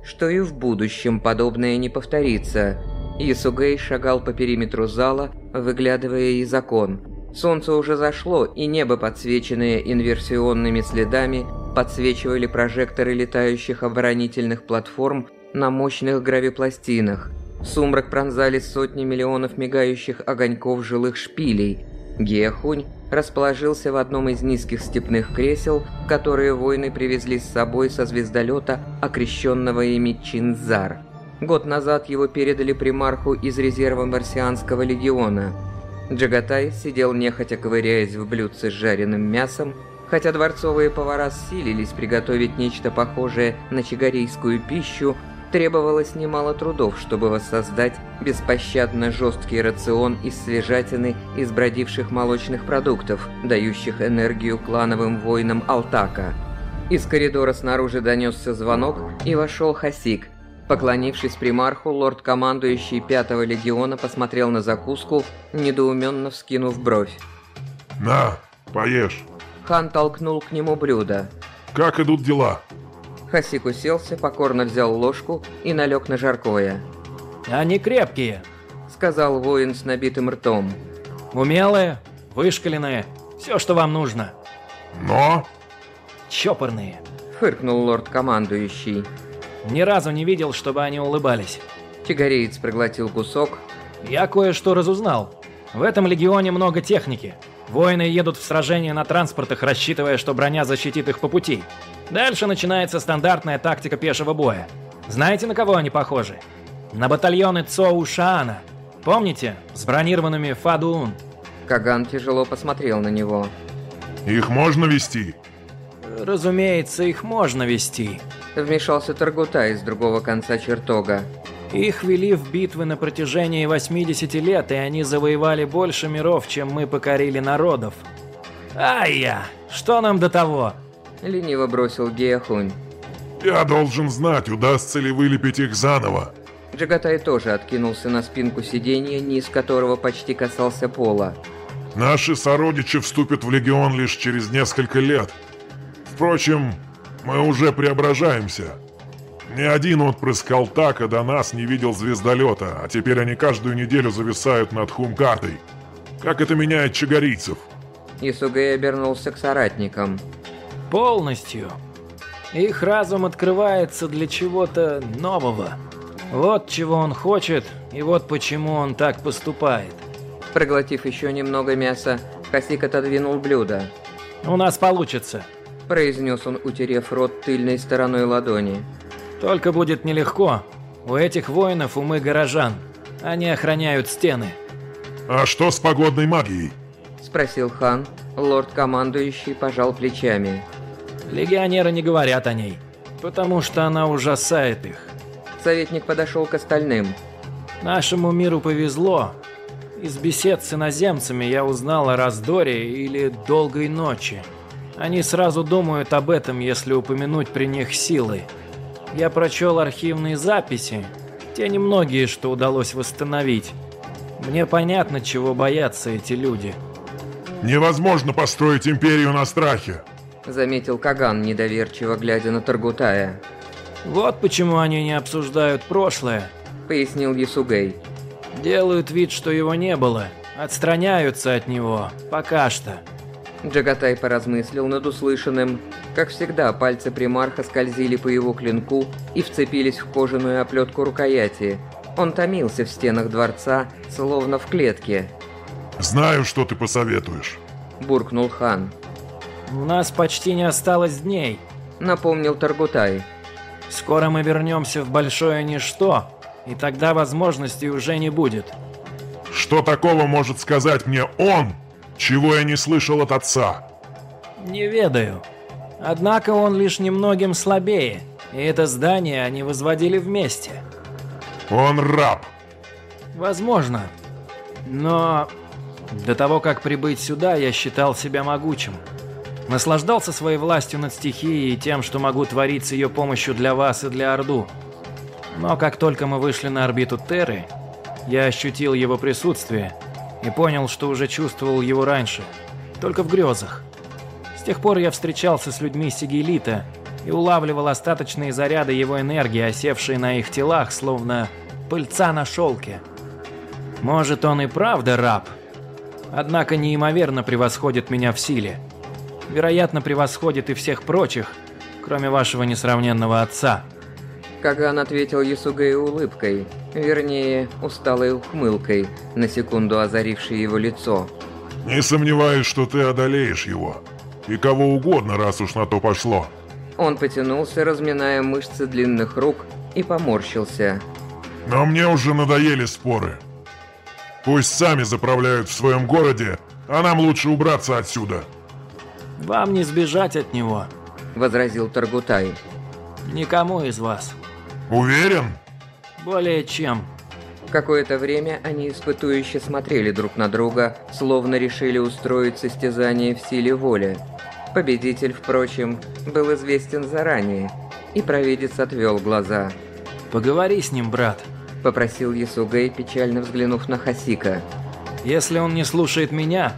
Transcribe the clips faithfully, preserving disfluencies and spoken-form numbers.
что и в будущем подобное не повторится. Ясугей шагал по периметру зала, выглядывая из окон. Солнце уже зашло, и небо, подсвеченное инверсионными следами, подсвечивали прожекторы летающих оборонительных платформ на мощных гравипластинах. Сумрак пронзали сотни миллионов мигающих огоньков жилых шпилей. Геохунь расположился в одном из низких степных кресел, которые воины привезли с собой со звездолета, окрещенного ими Чинзар. Год назад его передали примарху из резерва марсианского легиона. Джагатай сидел нехотя, ковыряясь в блюдце с жареным мясом, хотя дворцовые повара силились приготовить нечто похожее на чигарийскую пищу, требовалось немало трудов, чтобы воссоздать беспощадно жесткий рацион из свежатины и сбродивших молочных продуктов, дающих энергию клановым воинам Алтака. Из коридора снаружи донесся звонок, и вошел Хасик. Поклонившись примарху, лорд-командующий Пятого легиона посмотрел на закуску, недоуменно вскинув бровь. «На, поешь!» Хан толкнул к нему блюдо. «Как идут дела?» Хасик уселся, покорно взял ложку и налег на жаркое. «Они крепкие», — сказал воин с набитым ртом. «Умелые, вышкаленные, все, что вам нужно». «Но?» «Чопорные», — фыркнул лорд-командующий. «Ни разу не видел, чтобы они улыбались». Чигареец проглотил кусок. «Я кое-что разузнал. В этом легионе много техники. Воины едут в сражение на транспортах, рассчитывая, что броня защитит их по пути. Дальше начинается стандартная тактика пешего боя. Знаете, на кого они похожи? На батальоны Цоу Шаана. Помните? С бронированными Фадуун». Каган тяжело посмотрел на него. «Их можно вести?» «Разумеется, их можно вести», — вмешался Таргутай из другого конца чертога. «Их вели в битвы на протяжении восьмидесяти лет, и они завоевали больше миров, чем мы покорили народов». «Ай-я! Что нам до того?» — лениво бросил Геохунь. «Я должен знать, удастся ли вылепить их заново». Джагатай тоже откинулся на спинку сиденья, низ которого почти касался пола. «Наши сородичи вступят в легион лишь через несколько лет. Впрочем, мы уже преображаемся. Ни один отпрыск Алтака до нас не видел звездолета, а теперь они каждую неделю зависают над Хумкартой. Как это меняет чигарийцев?» Ясугей обернулся к соратникам. «Полностью. Их разум открывается для чего-то нового. Вот чего он хочет, и вот почему он так поступает». Проглотив еще немного мяса, Хасик отодвинул блюдо. «У нас получится», — произнес он, утерев рот тыльной стороной ладони. «Только будет нелегко. У этих воинов умы горожан. Они охраняют стены». «А что с погодной магией?» — спросил хан. Лорд-командующий пожал плечами. «Легионеры не говорят о ней, потому что она ужасает их». Советник подошел к остальным. «Нашему миру повезло. Из бесед с иноземцами я узнал о раздоре или долгой ночи. Они сразу думают об этом, если упомянуть при них силы. Я прочел архивные записи, те немногие, что удалось восстановить. Мне понятно, чего боятся эти люди». «Невозможно построить империю на страхе», — заметил Каган, недоверчиво глядя на Таргутая. «Вот почему они не обсуждают прошлое», — пояснил Ясугей. «Делают вид, что его не было, отстраняются от него, пока что». Джагатай поразмыслил над услышанным. Как всегда, пальцы примарха скользили по его клинку и вцепились в кожаную оплетку рукояти. Он томился в стенах дворца, словно в клетке. «Знаю, что ты посоветуешь», — буркнул хан. «У нас почти не осталось дней», — напомнил Таргутай. «Скоро мы вернемся в большое ничто, и тогда возможностей уже не будет». «Что такого может сказать мне он, чего я не слышал от отца?» «Не ведаю. Однако он лишь немногим слабее, и это здание они возводили вместе». «Он раб». «Возможно. Но до того, как прибыть сюда, я считал себя могучим. Наслаждался своей властью над стихией и тем, что могу творить с ее помощью для вас и для Орду. Но как только мы вышли на орбиту Терры, я ощутил его присутствие и понял, что уже чувствовал его раньше, только в грезах. С тех пор я встречался с людьми Сигилита и улавливал остаточные заряды его энергии, осевшие на их телах, словно пыльца на шелке. Может, он и правда раб, однако неимоверно превосходит меня в силе. Вероятно, превосходит и всех прочих, кроме вашего несравненного отца. Каган ответил Ясугэй улыбкой, вернее, усталой ухмылкой, на секунду озарившей его лицо. «Не сомневаюсь, что ты одолеешь его. И кого угодно, раз уж на то пошло». Он потянулся, разминая мышцы длинных рук, и поморщился. «Но мне уже надоели споры. Пусть сами заправляют в своем городе, а нам лучше убраться отсюда». «Вам не сбежать от него», — возразил Таргутай. «Никому из вас». «Уверен?» «Более чем». Какое-то время они испытующе смотрели друг на друга, словно решили устроить состязание в силе воли. Победитель, впрочем, был известен заранее, и провидец отвел глаза. «Поговори с ним, брат», — попросил Ясугэй, печально взглянув на Хасика. «Если он не слушает меня...»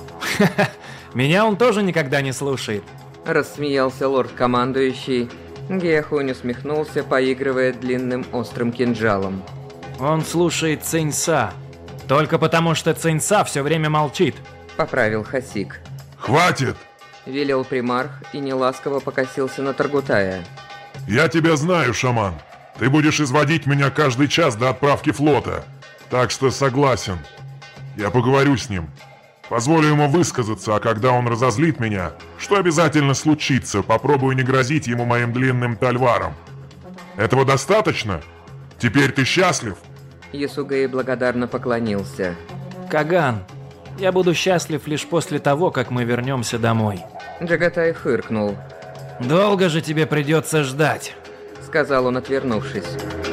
«Меня он тоже никогда не слушает», — рассмеялся лорд-командующий. Геохунь усмехнулся, поигрывая длинным острым кинжалом. «Он слушает Циньса. Только потому, что Циньса все время молчит», — поправил Хасик. «Хватит!» — велел примарх и неласково покосился на Таргутая. «Я тебя знаю, шаман. Ты будешь изводить меня каждый час до отправки флота. Так что согласен. Я поговорю с ним. Позволю ему высказаться, а когда он разозлит меня, что обязательно случится, попробую не грозить ему моим длинным тальваром. Этого достаточно? Теперь ты счастлив?» Ясугэй благодарно поклонился. «Каган, я буду счастлив лишь после того, как мы вернемся домой». Джагатай фыркнул. «Долго же тебе придется ждать», — сказал он, отвернувшись.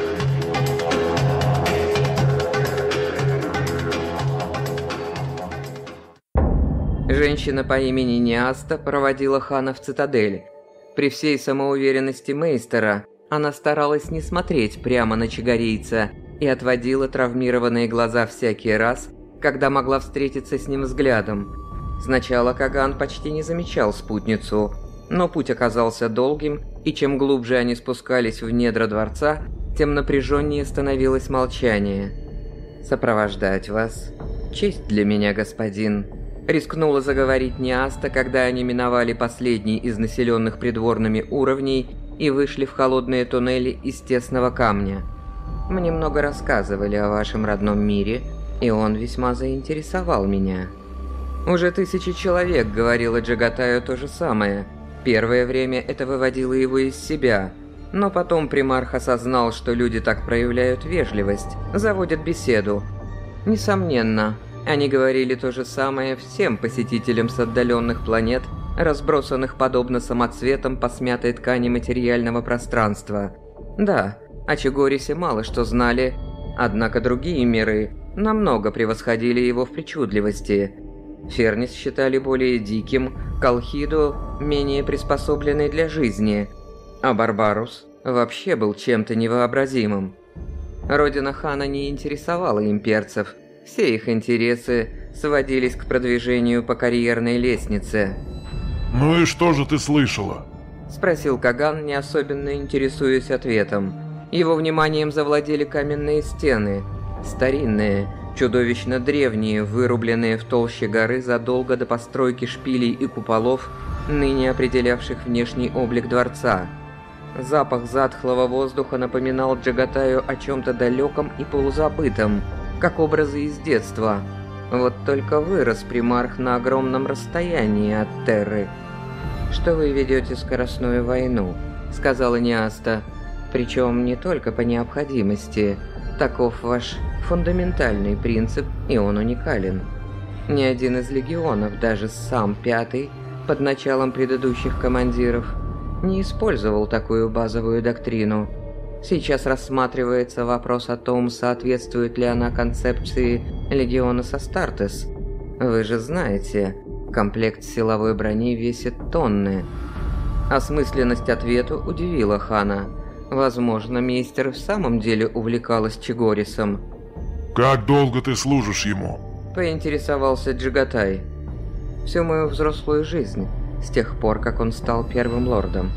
Женщина по имени Неаста проводила хана в цитадель. При всей самоуверенности мейстера она старалась не смотреть прямо на чигарийца и отводила травмированные глаза всякий раз, когда могла встретиться с ним взглядом. Сначала Каган почти не замечал спутницу, но путь оказался долгим, и чем глубже они спускались в недра дворца, тем напряженнее становилось молчание. «Сопровождать вас? Честь для меня, господин», — рискнула заговорить Неаста, когда они миновали последний из населенных придворными уровней и вышли в холодные туннели из тесного камня. «Мне много рассказывали о вашем родном мире, и он весьма заинтересовал меня». Уже тысячи человек говорило Джагатаю то же самое. Первое время это выводило его из себя, но потом примарх осознал, что люди так проявляют вежливость, заводят беседу. Несомненно, они говорили то же самое всем посетителям с отдаленных планет, разбросанных подобно самоцветам по смятой ткани материального пространства. Да, о Чигорисе мало что знали, однако другие миры намного превосходили его в причудливости. Фернис считали более диким, Колхиду менее приспособленной для жизни, а Барбарус вообще был чем-то невообразимым. Родина хана не интересовала имперцев, все их интересы сводились к продвижению по карьерной лестнице. «Ну и что же ты слышала?» – спросил Каган, не особенно интересуясь ответом. Его вниманием завладели каменные стены, старинные, чудовищно древние, вырубленные в толще горы задолго до постройки шпилей и куполов, ныне определявших внешний облик дворца. Запах затхлого воздуха напоминал Джагатаю о чем-то далеком и полузабытом, как образы из детства. Вот только вырос примарх на огромном расстоянии от Терры. «Что вы ведете скоростную войну?» — сказала Неаста. «Причем не только по необходимости. Таков ваш фундаментальный принцип, и он уникален. Ни один из легионов, даже сам пятый, под началом предыдущих командиров, не использовал такую базовую доктрину. Сейчас рассматривается вопрос о том, соответствует ли она концепции легиона Састартес. Вы же знаете, комплект силовой брони весит тонны». Осмысленность ответа удивила хана. Возможно, мейстер в самом деле увлекалась Чигорисом. «Как долго ты служишь ему?» – поинтересовался Джагатай. «Всю мою взрослую жизнь, с тех пор, как он стал первым лордом».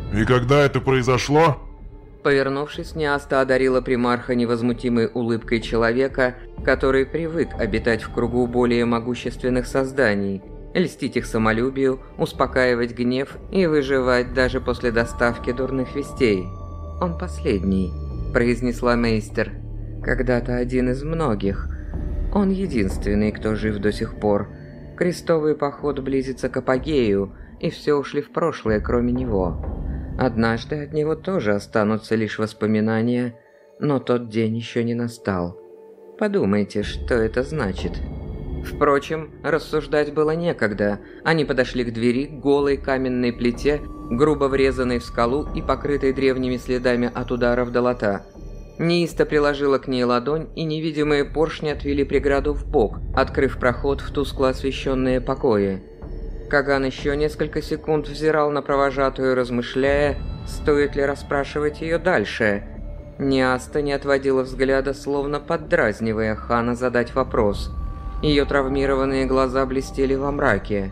И когда это произошло? Повернувшись, Неаста одарила примарха невозмутимой улыбкой человека, который привык обитать в кругу более могущественных созданий, льстить их самолюбию, успокаивать гнев и выживать даже после доставки дурных вестей. «Он последний», – произнесла Мейстер. «Когда-то один из многих. Он единственный, кто жив до сих пор. Крестовый поход близится к апогею, и все ушли в прошлое, кроме него. Однажды от него тоже останутся лишь воспоминания, но тот день еще не настал. Подумайте, что это значит». Впрочем, рассуждать было некогда. Они подошли к двери, голой каменной плите, грубо врезанной в скалу и покрытой древними следами от ударов долота. Неиста приложила к ней ладонь, и невидимые поршни отвели преграду в бок, открыв проход в тускло освещенные покои. Каган еще несколько секунд взирал на провожатую, размышляя, стоит ли расспрашивать ее дальше. Неаста не отводила взгляда, словно поддразнивая Хана задать вопрос. Ее травмированные глаза блестели во мраке.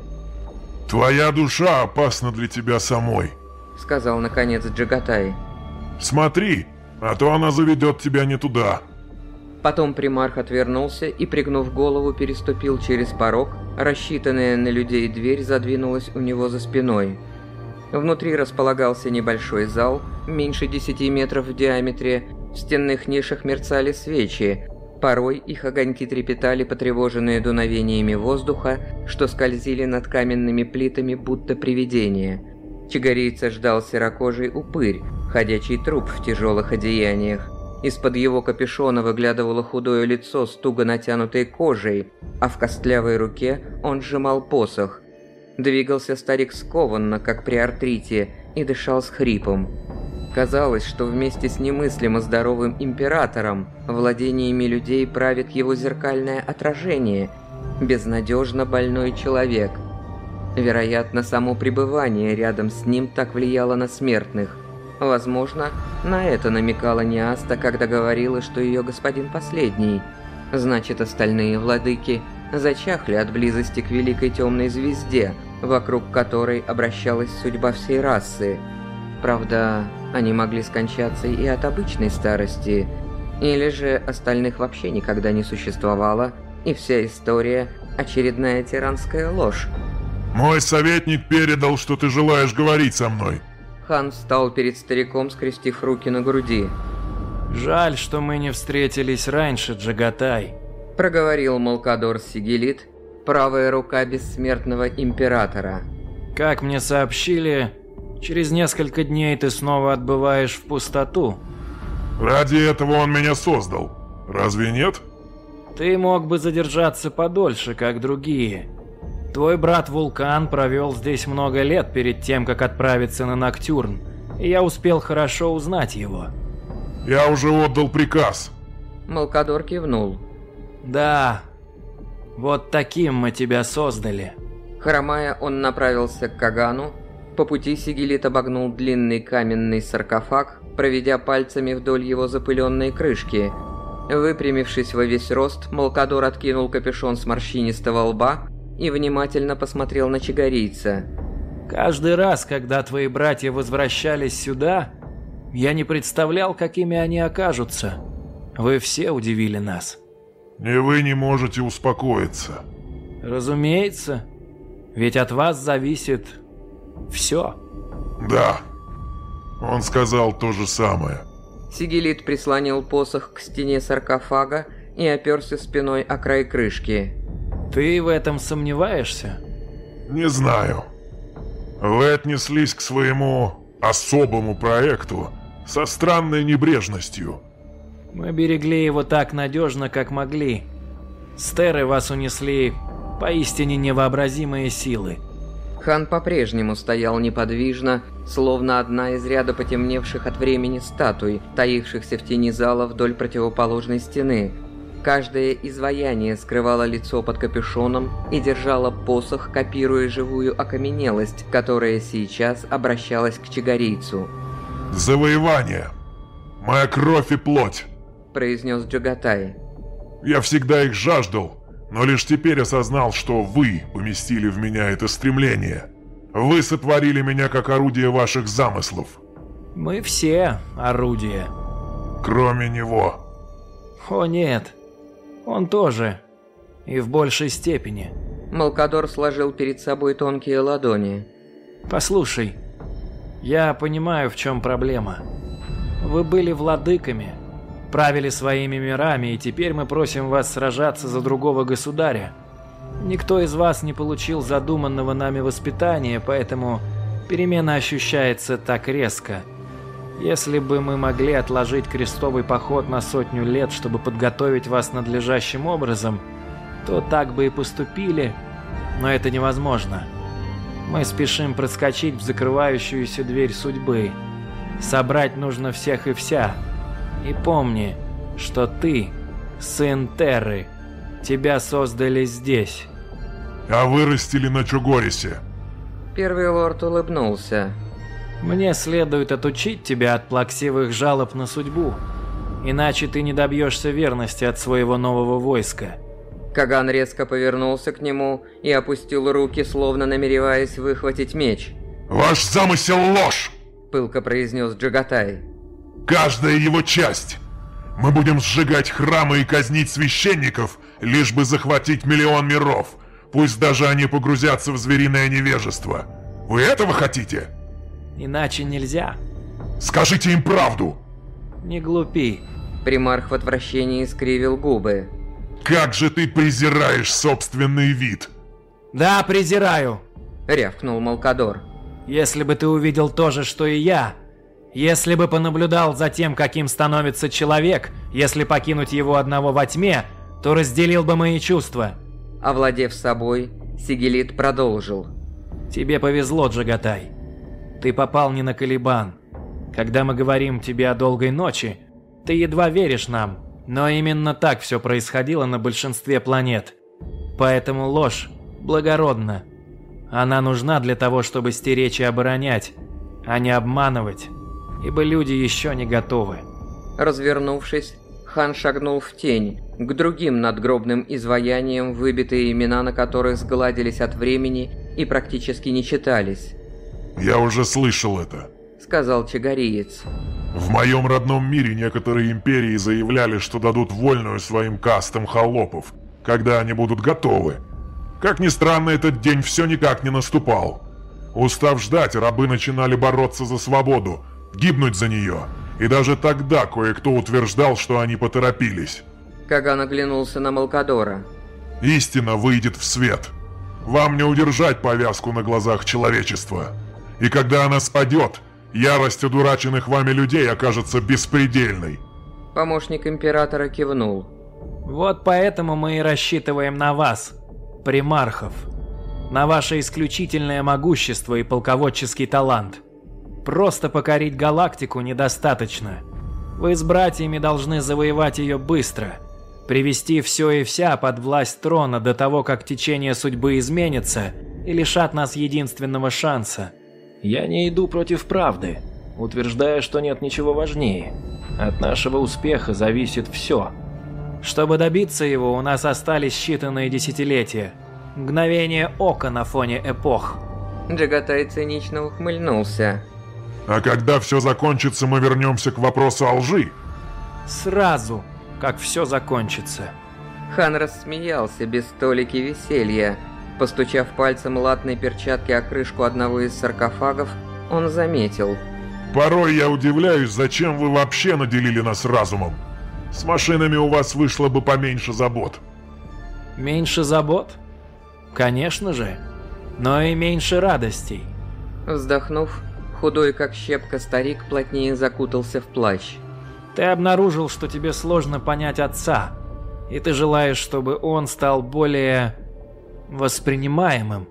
«Твоя душа опасна для тебя самой», — сказал наконец Джагатай. «Смотри, а то она заведет тебя не туда». Потом примарх отвернулся и, пригнув голову, переступил через порог. Рассчитанная на людей дверь задвинулась у него за спиной. Внутри располагался небольшой зал, меньше десяти метров в диаметре. В стенных нишах мерцали свечи. Порой их огоньки трепетали, потревоженные дуновениями воздуха, что скользили над каменными плитами, будто привидения. Чигарийца ждал серокожий упырь, ходячий труп в тяжелых одеяниях. Из-под его капюшона выглядывало худое лицо с туго натянутой кожей, а в костлявой руке он сжимал посох. Двигался старик скованно, как при артрите, и дышал с хрипом. Казалось, что вместе с немыслимо здоровым императором владениями людей правит его зеркальное отражение, безнадежно больной человек. Вероятно, само пребывание рядом с ним так влияло на смертных. Возможно, на это намекала Неаста, когда говорила, что ее господин последний. Значит, остальные владыки зачахли от близости к великой темной звезде, вокруг которой обращалась судьба всей расы. Правда, они могли скончаться и от обычной старости, или же остальных вообще никогда не существовало, и вся история – очередная тиранская ложь. «Мой советник передал, что ты желаешь говорить со мной». Хан встал перед стариком, скрестив руки на груди. «Жаль, что мы не встретились раньше, Джагатай», – проговорил Малкадор Сигелит, правая рука бессмертного императора. «Как мне сообщили, через несколько дней ты снова отбываешь в пустоту». «Ради этого он меня создал. Разве нет?» «Ты мог бы задержаться подольше, как другие. Твой брат Вулкан провел здесь много лет перед тем, как отправиться на Ноктюрн, и я успел хорошо узнать его». «Я уже отдал приказ». Малкадор кивнул. «Да, вот таким мы тебя создали». Хромая, он направился к Кагану. По пути Сигелит обогнул длинный каменный саркофаг, проведя пальцами вдоль его запыленной крышки. Выпрямившись во весь рост, Малкадор откинул капюшон с морщинистого лба и внимательно посмотрел на чигарийца. «Каждый раз, когда твои братья возвращались сюда, я не представлял, какими они окажутся. Вы все удивили нас». «И вы не можете успокоиться». «Разумеется, ведь от вас зависит все». «Да, он сказал то же самое». Сигелит прислонил посох к стене саркофага и оперся спиной о край крышки. «Ты в этом сомневаешься?» «Не знаю. Вы отнеслись к своему особому проекту со странной небрежностью». «Мы берегли его так надежно, как могли. Стеры вас унесли поистине невообразимые силы». Хан по-прежнему стоял неподвижно, словно одна из ряда потемневших от времени статуй, таившихся в тени зала вдоль противоположной стены. Каждое изваяние скрывало лицо под капюшоном и держало посох, копируя живую окаменелость, которая сейчас обращалась к чигарийцу. «Завоевание! Моя кровь и плоть!» – произнес Джагатай. «Я всегда их жаждал, но лишь теперь осознал, что вы поместили в меня это стремление. Вы сотворили меня как орудие ваших замыслов. Мы все орудия. Кроме него. О нет, он тоже. И в большей степени. Малкадор сложил перед собой тонкие ладони. Послушай, я понимаю, в чем проблема. Вы были владыками, правили своими мирами, и теперь мы просим вас сражаться за другого государя. Никто из вас не получил задуманного нами воспитания, поэтому перемена ощущается так резко. Если бы мы могли отложить крестовый поход на сотню лет, чтобы подготовить вас надлежащим образом, то так бы и поступили, но это невозможно. Мы спешим проскочить в закрывающуюся дверь судьбы. Собрать нужно всех и вся. И помни, что ты сын Терры. Тебя создали здесь. А вырастили на Чугорисе. Первый лорд улыбнулся. Мне следует отучить тебя от плаксивых жалоб на судьбу. Иначе ты не добьешься верности от своего нового войска. Каган резко повернулся к нему и опустил руки, словно намереваясь выхватить меч. «Ваш замысел ложь!» – пылко произнес Джагатай. «Каждая его часть! Мы будем сжигать храмы и казнить священников, лишь бы захватить миллион миров, пусть даже они погрузятся в звериное невежество. Вы этого хотите?» Иначе нельзя. «Скажите им правду!» Не глупи. Примарх в отвращении скривил губы. «Как же ты презираешь собственный вид!» «Да, презираю!» — рявкнул Малкадор. «Если бы ты увидел то же, что и я, если бы понаблюдал за тем, каким становится человек, если покинуть его одного во тьме, то разделил бы мои чувства». Овладев собой, Сигелит продолжил. «Тебе повезло, Джагатай. Ты попал не на Калибан. Когда мы говорим тебе о долгой ночи, ты едва веришь нам. Но именно так все происходило на большинстве планет. Поэтому ложь благородна. Она нужна для того, чтобы стеречь и оборонять, а не обманывать, ибо люди еще не готовы». Развернувшись, хан шагнул в тень, к другим надгробным изваяниям, выбитые имена на которых сгладились от времени и практически не читались. «Я уже слышал это», — сказал чагариец. «В моем родном мире некоторые империи заявляли, что дадут вольную своим кастам холопов, когда они будут готовы. Как ни странно, этот день все никак не наступал. Устав ждать, рабы начинали бороться за свободу, гибнуть за нее. И даже тогда кое-кто утверждал, что они поторопились». Каган оглянулся на Малкадора. «Истина выйдет в свет. Вам не удержать повязку на глазах человечества. И когда она спадет, ярость одураченных вами людей окажется беспредельной». Помощник императора кивнул. «Вот поэтому мы и рассчитываем на вас, примархов. На ваше исключительное могущество и полководческий талант. Просто покорить галактику недостаточно. Вы с братьями должны завоевать ее быстро. Привести все и вся под власть трона до того, как течение судьбы изменится и лишат нас единственного шанса. Я не иду против правды, утверждая, что нет ничего важнее. От нашего успеха зависит все. Чтобы добиться его, у нас остались считанные десятилетия. Мгновение ока на фоне эпох». Джагатай цинично ухмыльнулся. «А когда все закончится, мы вернемся к вопросу о лжи?» «Сразу, как все закончится». Хан рассмеялся без толики веселья. Постучав пальцем латной перчатки о крышку одного из саркофагов, он заметил. «Порой я удивляюсь, зачем вы вообще наделили нас разумом. С машинами у вас вышло бы поменьше забот». «Меньше забот? Конечно же, но и меньше радостей». Вздохнув, худой как щепка старик плотнее закутался в плащ. «Ты обнаружил, что тебе сложно понять отца, и ты желаешь, чтобы он стал более воспринимаемым.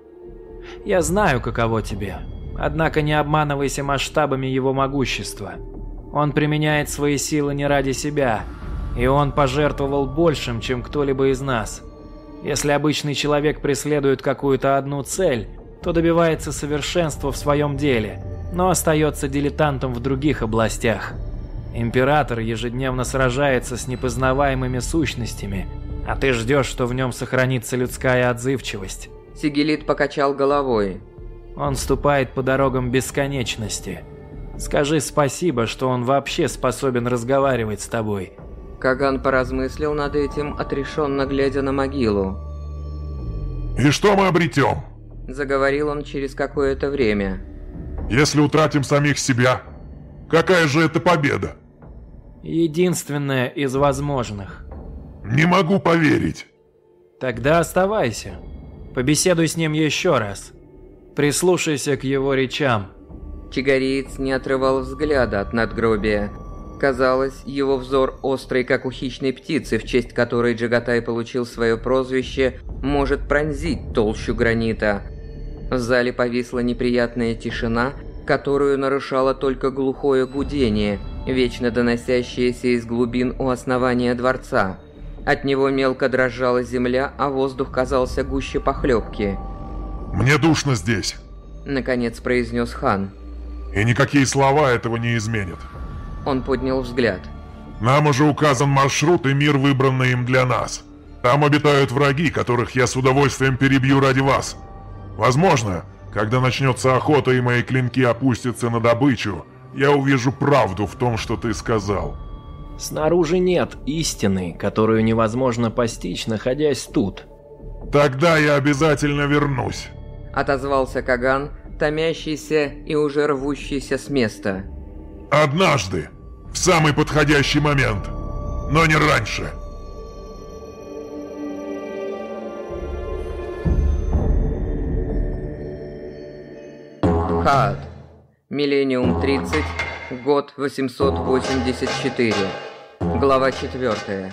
Я знаю, каково тебе, однако не обманывайся масштабами его могущества. Он применяет свои силы не ради себя, и он пожертвовал большим, чем кто-либо из нас. Если обычный человек преследует какую-то одну цель, то добивается совершенства в своем деле, но остается дилетантом в других областях. Император ежедневно сражается с непознаваемыми сущностями, а ты ждешь, что в нем сохранится людская отзывчивость». Сигелит покачал головой. Он ступает по дорогам бесконечности. Скажи спасибо, что он вообще способен разговаривать с тобой». Каган поразмыслил над этим, отрешенно глядя на могилу. «И что мы обретем?» Заговорил он через какое-то время. «Если утратим самих себя, какая же это победа?» «Единственная из возможных». «Не могу поверить». «Тогда оставайся. Побеседуй с ним еще раз. Прислушайся к его речам». Чигариец не отрывал взгляда от надгробия. Казалось, его взор, острый как у хищной птицы, в честь которой Джагатай получил свое прозвище, может пронзить толщу гранита. В зале повисла неприятная тишина, которую нарушало только глухое гудение, вечно доносящееся из глубин у основания дворца. От него мелко дрожала земля, а воздух казался гуще похлебки. «Мне душно здесь», — наконец произнес хан. «И никакие слова этого не изменят». Он поднял взгляд. «Нам уже указан маршрут и мир, выбранный им для нас. Там обитают враги, которых я с удовольствием перебью ради вас. Возможно, когда начнется охота и мои клинки опустятся на добычу, я увижу правду в том, что ты сказал». «Снаружи нет истины, которую невозможно постичь, находясь тут». «Тогда я обязательно вернусь», — отозвался Каган, томящийся и уже рвущийся с места. «Однажды, в самый подходящий момент, но не раньше». Хаат. Миллениум тридцать, год восемьсот восемьдесят четыре. Глава четвертая.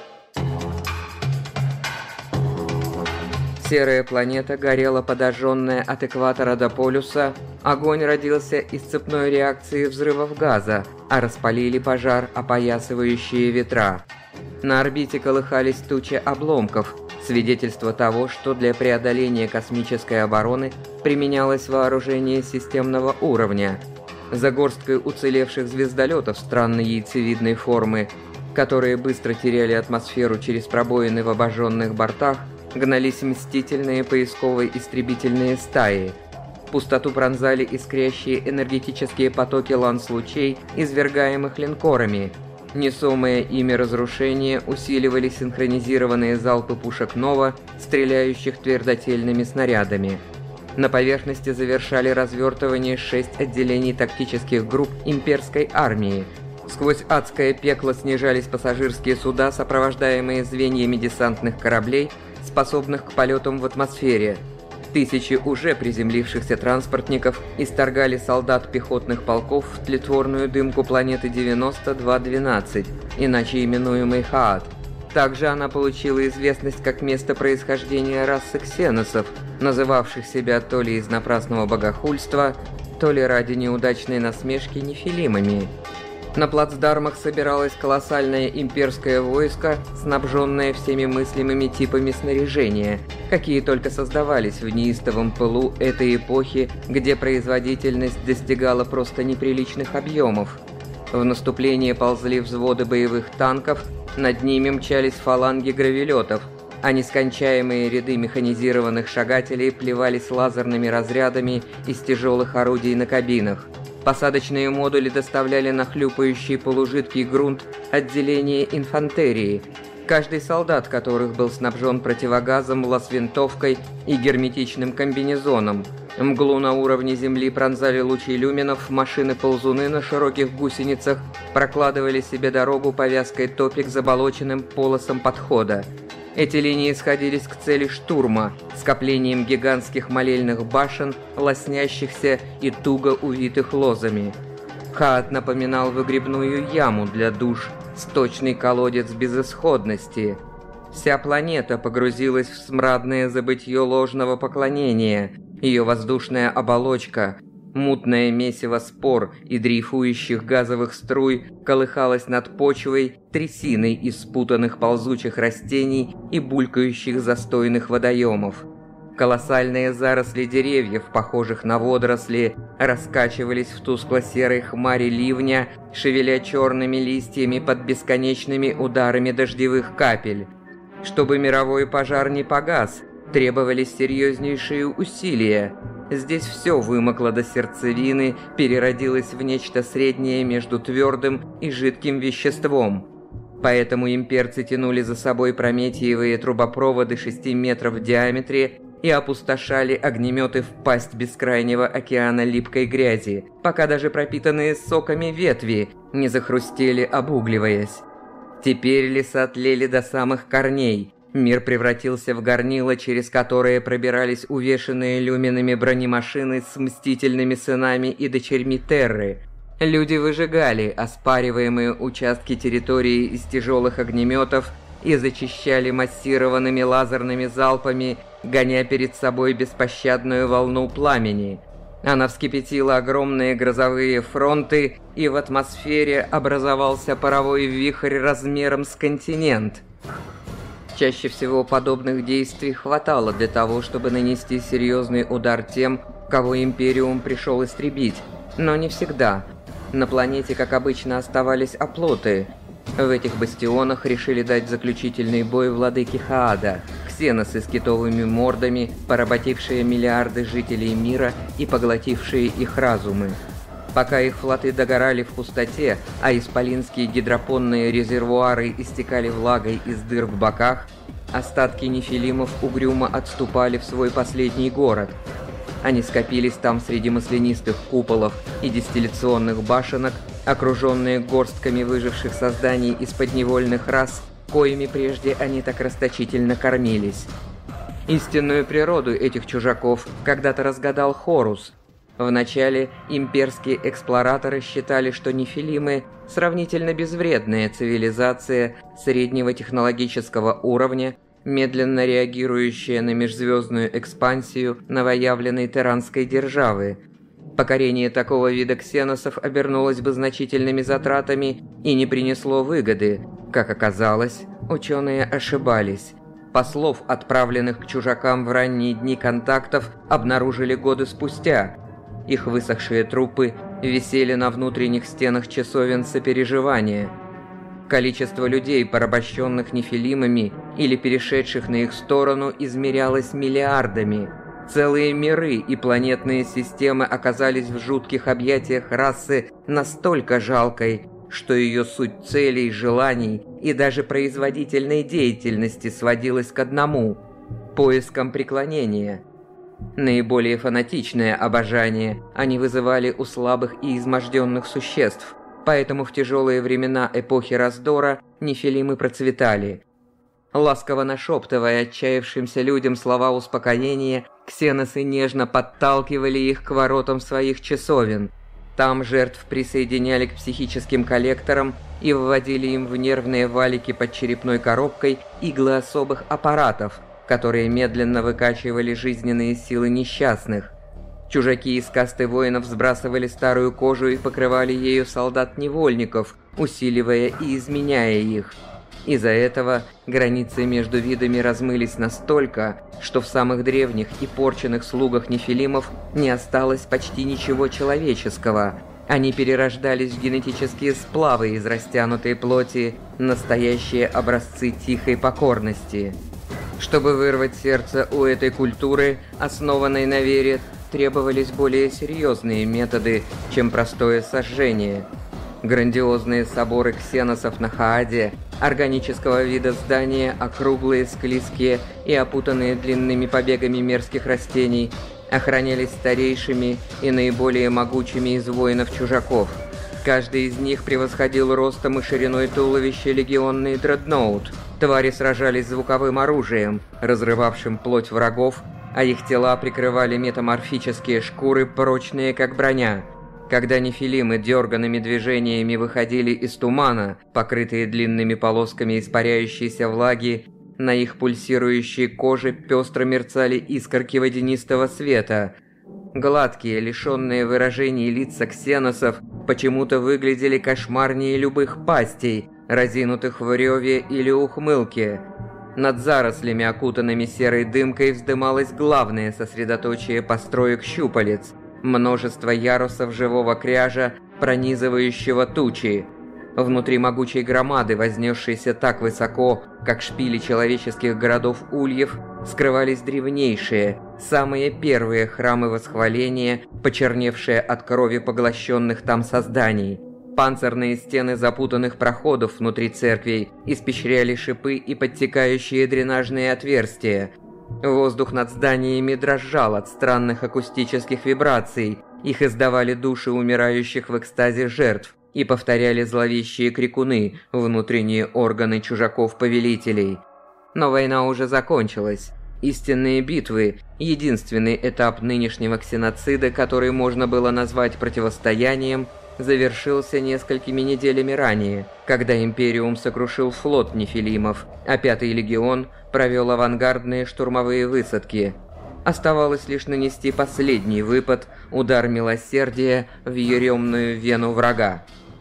Серая планета горела подожженная от экватора до полюса. Огонь родился из цепной реакции взрывов газа, а распалили пожар опоясывающие ветра. На орбите колыхались тучи обломков, свидетельство того, что для преодоления космической обороны применялось вооружение системного уровня. За горсткой уцелевших звездолетов странной яйцевидной формы, которые быстро теряли атмосферу через пробоины в обожженных бортах, гнались мстительные поисковые истребительные стаи. Пустоту пронзали искрящие энергетические потоки ланс-лучей, извергаемых линкорами. Несомое ими разрушение усиливали синхронизированные залпы пушек Нова, стреляющих твердотельными снарядами. На поверхности завершали развертывание шесть отделений тактических групп имперской армии. Сквозь адское пекло снижались пассажирские суда, сопровождаемые звеньями десантных кораблей, способных к полетам в атмосфере. Тысячи уже приземлившихся транспортников исторгали солдат пехотных полков в тлетворную дымку планеты девяносто два двенадцать, иначе именуемой Хаат. Также она получила известность как место происхождения расы ксеносов, называвших себя то ли из напрасного богохульства, то ли ради неудачной насмешки нефилимами. На плацдармах собиралось колоссальное имперское войско, снабженное всеми мыслимыми типами снаряжения, какие только создавались в неистовом пылу этой эпохи, где производительность достигала просто неприличных объемов. В наступление ползли взводы боевых танков, над ними мчались фаланги гравелетов, а нескончаемые ряды механизированных шагателей плевались лазерными разрядами из тяжелых орудий на кабинах. Посадочные модули доставляли на хлюпающий полужидкий грунт отделение инфантерии, каждый солдат которых был снабжен противогазом, лаз-винтовкой и герметичным комбинезоном. Мглу на уровне земли пронзали лучи люминов, машины-ползуны на широких гусеницах прокладывали себе дорогу повязкой топик заболоченным полосом подхода. Эти линии сходились к цели штурма, скоплением гигантских молельных башен, лоснящихся и туго увитых лозами. Хаат напоминал выгребную яму для душ, сточный колодец безысходности. Вся планета погрузилась в смрадное забытье ложного поклонения. Ее воздушная оболочка, мутное месиво спор и дрейфующих газовых струй колыхалось над почвой трясиной из спутанных ползучих растений и булькающих застойных водоемов. Колоссальные заросли деревьев, похожих на водоросли, раскачивались в тускло-серой хмари ливня, шевеля черными листьями под бесконечными ударами дождевых капель. Чтобы мировой пожар не погас, требовались серьезнейшие усилия. Здесь все вымокло до сердцевины, переродилось в нечто среднее между твердым и жидким веществом. Поэтому имперцы тянули за собой прометиевые трубопроводы шести метров в диаметре и опустошали огнеметы в пасть бескрайнего океана липкой грязи, пока даже пропитанные соками ветви не захрустели, обугливаясь. Теперь леса тлели до самых корней. Мир превратился в горнило, через которое пробирались увешанные люминами бронемашины с мстительными сынами и дочерьми Терры. Люди выжигали оспариваемые участки территории из тяжелых огнеметов и зачищали массированными лазерными залпами, гоня перед собой беспощадную волну пламени. Она вскипятила огромные грозовые фронты, и в атмосфере образовался паровой вихрь размером с континент. Чаще всего подобных действий хватало для того, чтобы нанести серьезный удар тем, кого Империум пришел истребить, но не всегда. На планете, как обычно, оставались оплоты. В этих бастионах решили дать заключительный бой владыки Хаада, ксеносы с китовыми мордами, поработившие миллиарды жителей мира и поглотившие их разумы. Пока их флоты догорали в пустоте, а исполинские гидропонные резервуары истекали влагой из дыр в боках, остатки нефилимов угрюмо отступали в свой последний город. Они скопились там среди маслянистых куполов и дистилляционных башенок, окруженные горстками выживших созданий из подневольных рас, коими прежде они так расточительно кормились. Истинную природу этих чужаков когда-то разгадал Хорус. Вначале имперские эксплораторы считали, что нефилимы – сравнительно безвредная цивилизация среднего технологического уровня, медленно реагирующая на межзвездную экспансию новоявленной Терранской державы. Покорение такого вида ксеносов обернулось бы значительными затратами и не принесло выгоды. Как оказалось, ученые ошибались. Послов, отправленных к чужакам в ранние дни контактов, обнаружили годы спустя. Их высохшие трупы висели на внутренних стенах часовен сопереживания. Количество людей, порабощенных нефилимами или перешедших на их сторону, измерялось миллиардами. Целые миры и планетные системы оказались в жутких объятиях расы настолько жалкой, что ее суть целей, желаний и даже производительной деятельности сводилась к одному – поискам преклонения. Наиболее фанатичное обожание они вызывали у слабых и изможденных существ, поэтому в тяжелые времена эпохи раздора нефилимы процветали. Ласково нашептывая отчаявшимся людям слова успокоения, ксеносы нежно подталкивали их к воротам своих часовен. Там жертв присоединяли к психическим коллекторам и вводили им в нервные валики под черепной коробкой иглы особых аппаратов, которые медленно выкачивали жизненные силы несчастных. Чужаки из касты воинов сбрасывали старую кожу и покрывали ею солдат-невольников, усиливая и изменяя их. Из-за этого границы между видами размылись настолько, что в самых древних и порченных слугах нефилимов не осталось почти ничего человеческого. Они перерождались в генетические сплавы из растянутой плоти, настоящие образцы тихой покорности. Чтобы вырвать сердце у этой культуры, основанной на вере, требовались более серьезные методы, чем простое сожжение. Грандиозные соборы ксеносов на Хааде, органического вида здания, округлые, склизкие и опутанные длинными побегами мерзких растений, охранялись старейшими и наиболее могучими из воинов-чужаков. Каждый из них превосходил ростом и шириной туловища легионный дредноут. Твари сражались звуковым оружием, разрывавшим плоть врагов, а их тела прикрывали метаморфические шкуры, прочные как броня. Когда нефилимы дерганными движениями выходили из тумана, покрытые длинными полосками испаряющейся влаги, на их пульсирующей коже пестро мерцали искорки водянистого света. Гладкие, лишенные выражений лица ксеносов почему-то выглядели кошмарнее любых пастей, разинутых в реве или ухмылке. Над зарослями, окутанными серой дымкой, вздымалось главное сосредоточие построек щупалец – множество ярусов живого кряжа, пронизывающего тучи. Внутри могучей громады, вознесшейся так высоко, как шпили человеческих городов ульев, скрывались древнейшие, самые первые храмы восхваления, почерневшие от крови поглощенных там созданий. Панцирные стены запутанных проходов внутри церквей испещряли шипы и подтекающие дренажные отверстия. Воздух над зданиями дрожал от странных акустических вибраций, их издавали души умирающих в экстазе жертв и повторяли зловещие крикуны, внутренние органы чужаков-повелителей. Но война уже закончилась. Истинные битвы – единственный этап нынешнего ксеноцида, который можно было назвать противостоянием, завершился несколькими неделями ранее, когда Империум сокрушил флот нефилимов, а Пятый Легион провел авангардные штурмовые высадки. Оставалось лишь нанести последний выпад, удар милосердия в еремную вену врага.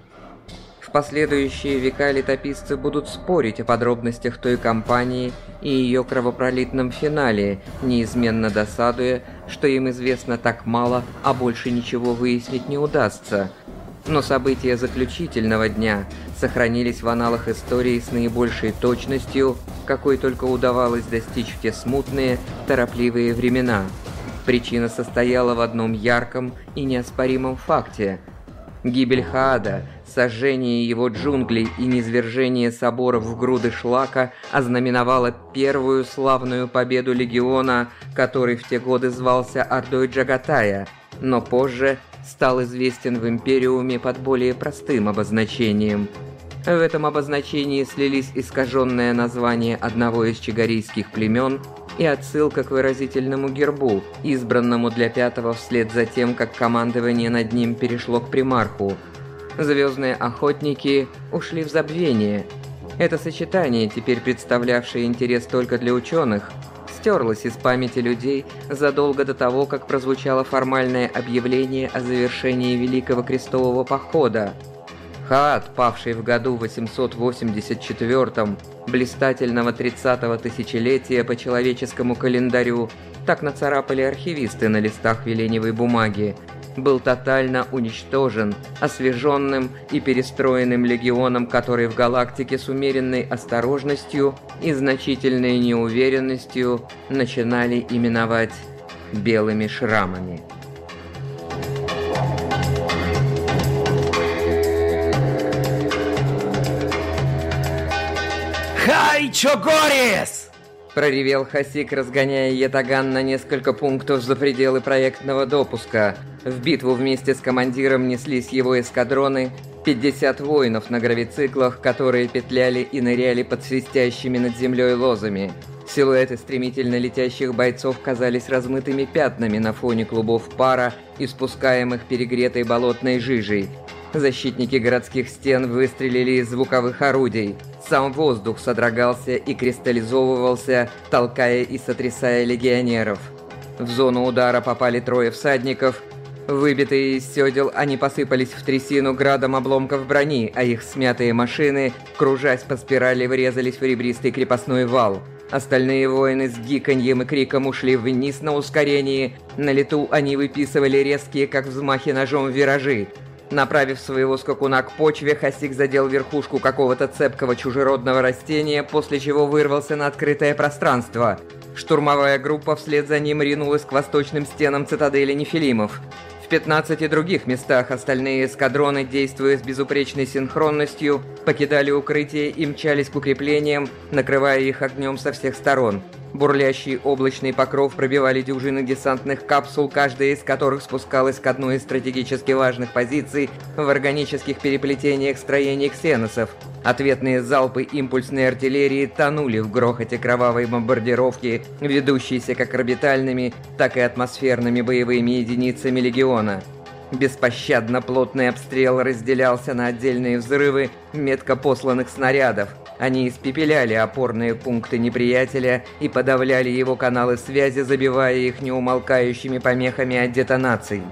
В последующие века летописцы будут спорить о подробностях той кампании и ее кровопролитном финале, неизменно досадуя, что им известно так мало, а больше ничего выяснить не удастся. Но события заключительного дня сохранились в аналах истории с наибольшей точностью, какой только удавалось достичь в те смутные, торопливые времена. Причина состояла в одном ярком и неоспоримом факте. Гибель Хаада, сожжение его джунглей и низвержение соборов в груды шлака ознаменовало первую славную победу Легиона, который в те годы звался Ордой Джагатая, но позже стал известен в Империуме под более простым обозначением. В этом обозначении слились искаженное название одного из чигарийских племен и отсылка к выразительному гербу, избранному для Пятого вслед за тем, как командование над ним перешло к примарху. Звездные охотники ушли в забвение. Это сочетание, теперь представлявшее интерес только для ученых, стерлось из памяти людей задолго до того, как прозвучало формальное объявление о завершении Великого Крестового Похода. Хаад, павший в году восемьсот восемьдесят четвёртом, блистательного тридцатого тысячелетия по человеческому календарю, так нацарапали архивисты на листах веленевой бумаги, был тотально уничтожен освеженным и перестроенным легионом, который в галактике с умеренной осторожностью и значительной неуверенностью начинали именовать «белыми шрамами». «Хай, Чогорис!» — проревел Хасик, разгоняя ятаган на несколько пунктов за пределы проектного допуска. В битву вместе с командиром неслись его эскадроны, пятьдесят воинов на гравициклах, которые петляли и ныряли под свистящими над землей лозами. Силуэты стремительно летящих бойцов казались размытыми пятнами на фоне клубов пара, испускаемых перегретой болотной жижей. Защитники городских стен выстрелили из звуковых орудий. Сам воздух содрогался и кристаллизовывался, толкая и сотрясая легионеров. В зону удара попали трое всадников. Выбитые из седел, они посыпались в трясину градом обломков брони, а их смятые машины, кружась по спирали, врезались в ребристый крепостной вал. Остальные воины с гиканьем и криком ушли вниз на ускорении. На лету они выписывали резкие, как взмахи ножом, виражи. Направив своего скакуна к почве, Хасик задел верхушку какого-то цепкого чужеродного растения, после чего вырвался на открытое пространство. Штурмовая группа вслед за ним ринулась к восточным стенам цитадели нефилимов. В пятнадцати других местах остальные эскадроны, действуя с безупречной синхронностью, покидали укрытие и мчались к укреплениям, накрывая их огнем со всех сторон. Бурлящий облачный покров пробивали дюжины десантных капсул, каждая из которых спускалась к одной из стратегически важных позиций в органических переплетениях строений ксеносов. Ответные залпы импульсной артиллерии тонули в грохоте кровавой бомбардировки, ведущейся как орбитальными, так и атмосферными боевыми единицами Легиона. Беспощадно плотный обстрел разделялся на отдельные взрывы метко посланных снарядов. Они испепеляли опорные пункты неприятеля и подавляли его каналы связи, забивая их неумолкающими помехами от детонаций.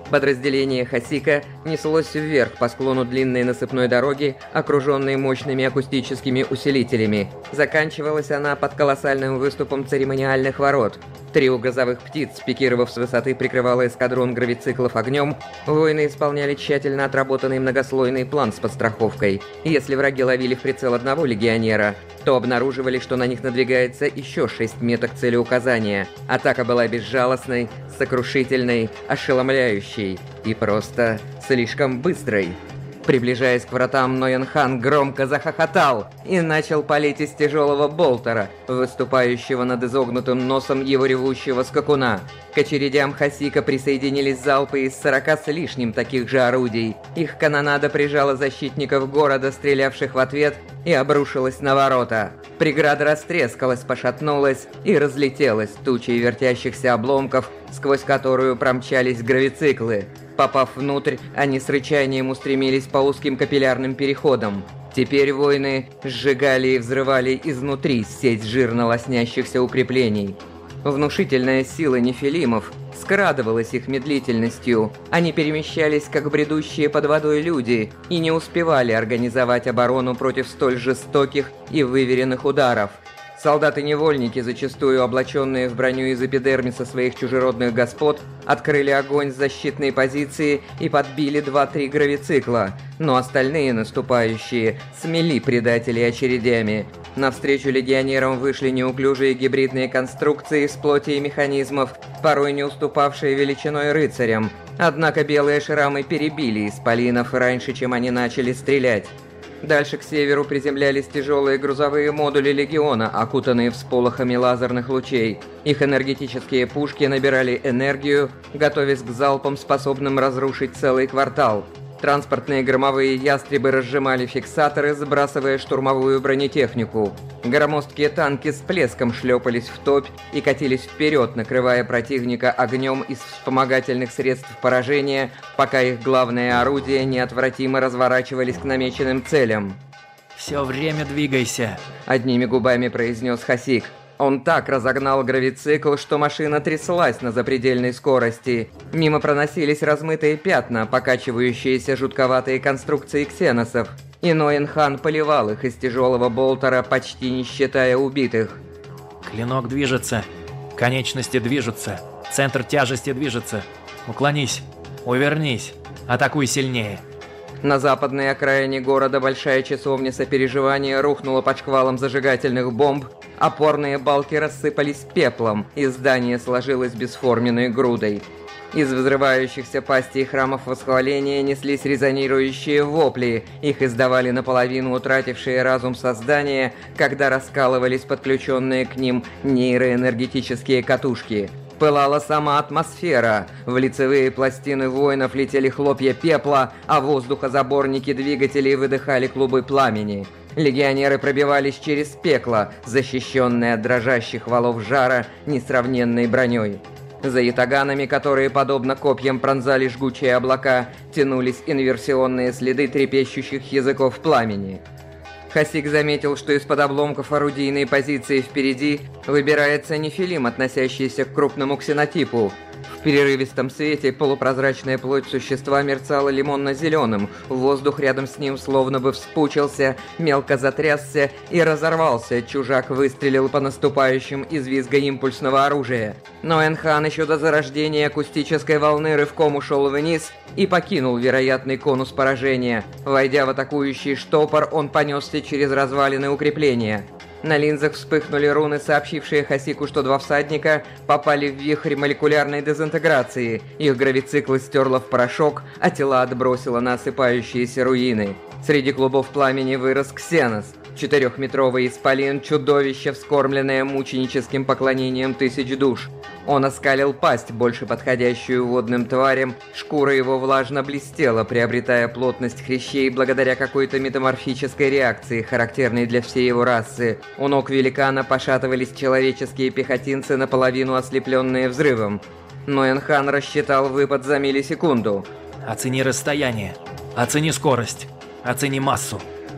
Подразделение Хасика неслось вверх по склону длинной насыпной дороги, окруженной мощными акустическими усилителями. Заканчивалась она под колоссальным выступом церемониальных ворот. Трио грозовых птиц, пикировав с высоты, прикрывало эскадрон гравициклов огнем. Воины исполняли тщательно отработанный многослойный план с подстраховкой. Если враги ловили в прицел одного легионера, то обнаруживали, что на них надвигается еще шесть меток целеуказания. Атака была безжалостной, сокрушительной, ошеломляющей и просто слишком быстрой. Приближаясь к вратам, Ноенхан громко захохотал и начал палить из тяжелого болтера, выступающего над изогнутым носом его ревущего скакуна. К очередям Хасика присоединились залпы из сорока с лишним таких же орудий. Их канонада прижала защитников города, стрелявших в ответ, и обрушилась на ворота. Преграда растрескалась, пошатнулась и разлетелась тучей вертящихся обломков, сквозь которую промчались гравициклы. Попав внутрь, они с рычанием устремились по узким капиллярным переходам. Теперь воины сжигали и взрывали изнутри сеть жирно лоснящихся укреплений. Внушительная сила нефилимов скрадывалась их медлительностью. Они перемещались, как бредущие под водой люди, и не успевали организовать оборону против столь жестоких и выверенных ударов. Солдаты-невольники, зачастую облаченные в броню из эпидермиса своих чужеродных господ, открыли огонь с защитной позиции и подбили два-три гравицикла, но остальные наступающие смели предателей очередями. Навстречу легионерам вышли неуклюжие гибридные конструкции из плоти и механизмов, порой не уступавшие величиной рыцарям. Однако белые шрамы перебили исполинов раньше, чем они начали стрелять. Дальше к северу приземлялись тяжелые грузовые модули Легиона, окутанные всполохами лазерных лучей. Их энергетические пушки набирали энергию, готовясь к залпам, способным разрушить целый квартал. Транспортные громовые ястребы разжимали фиксаторы, сбрасывая штурмовую бронетехнику. Громоздкие танки с плеском шлепались в топь и катились вперед, накрывая противника огнем из вспомогательных средств поражения, пока их главные орудия неотвратимо разворачивались к намеченным целям. «Все время двигайся», — одними губами произнес Хасик. Он так разогнал гравицикл, что машина тряслась на запредельной скорости. Мимо проносились размытые пятна, покачивающиеся жутковатые конструкции ксеносов. И Ноенхан поливал их из тяжелого болтера, почти не считая убитых. «Клинок движется, конечности движутся, центр тяжести движется. Уклонись, увернись, атакуй сильнее». На западной окраине города большая часовня сопереживания рухнула под шквалом зажигательных бомб, опорные балки рассыпались пеплом, и здание сложилось бесформенной грудой. Из взрывающихся пастей храмов восхваления неслись резонирующие вопли, их издавали наполовину утратившие разум создания, когда раскалывались подключенные к ним нейроэнергетические катушки. Пылала сама атмосфера, в лицевые пластины воинов летели хлопья пепла, а воздухозаборники двигателей выдыхали клубы пламени. Легионеры пробивались через пекло, защищенные от дрожащих валов жара несравненной броней. За ятаганами, которые, подобно копьям, пронзали жгучие облака, тянулись инверсионные следы трепещущих языков пламени. Хасик заметил, что из-под обломков орудийной позиции впереди выбирается нефилим, относящийся к крупному ксенотипу. В перерывистом свете полупрозрачная плоть существа мерцала лимонно-зеленым, воздух рядом с ним словно бы вспучился, мелко затрясся и разорвался. Чужак выстрелил по наступающим из визга импульсного оружия. Ноенхан еще до зарождения акустической волны рывком ушел вниз и покинул вероятный конус поражения. Войдя в атакующий штопор, он понесся через развалины укрепления. На линзах вспыхнули руны, сообщившие Хасику, что два всадника попали в вихрь молекулярной дезинтеграции. Их гравициклы стерло в порошок, а тела отбросило на осыпающиеся руины. Среди клубов пламени вырос Ксенос. Четырехметровый исполин, чудовище, вскормленное мученическим поклонением тысяч душ. Он оскалил пасть, больше подходящую водным тварям, шкура его влажно блестела, приобретая плотность хрящей благодаря какой-то метаморфической реакции, характерной для всей его расы. У ног великана пошатывались человеческие пехотинцы, наполовину ослепленные взрывом. Ноенхан рассчитал выпад за миллисекунду. «Оцени расстояние, оцени скорость, оцени массу».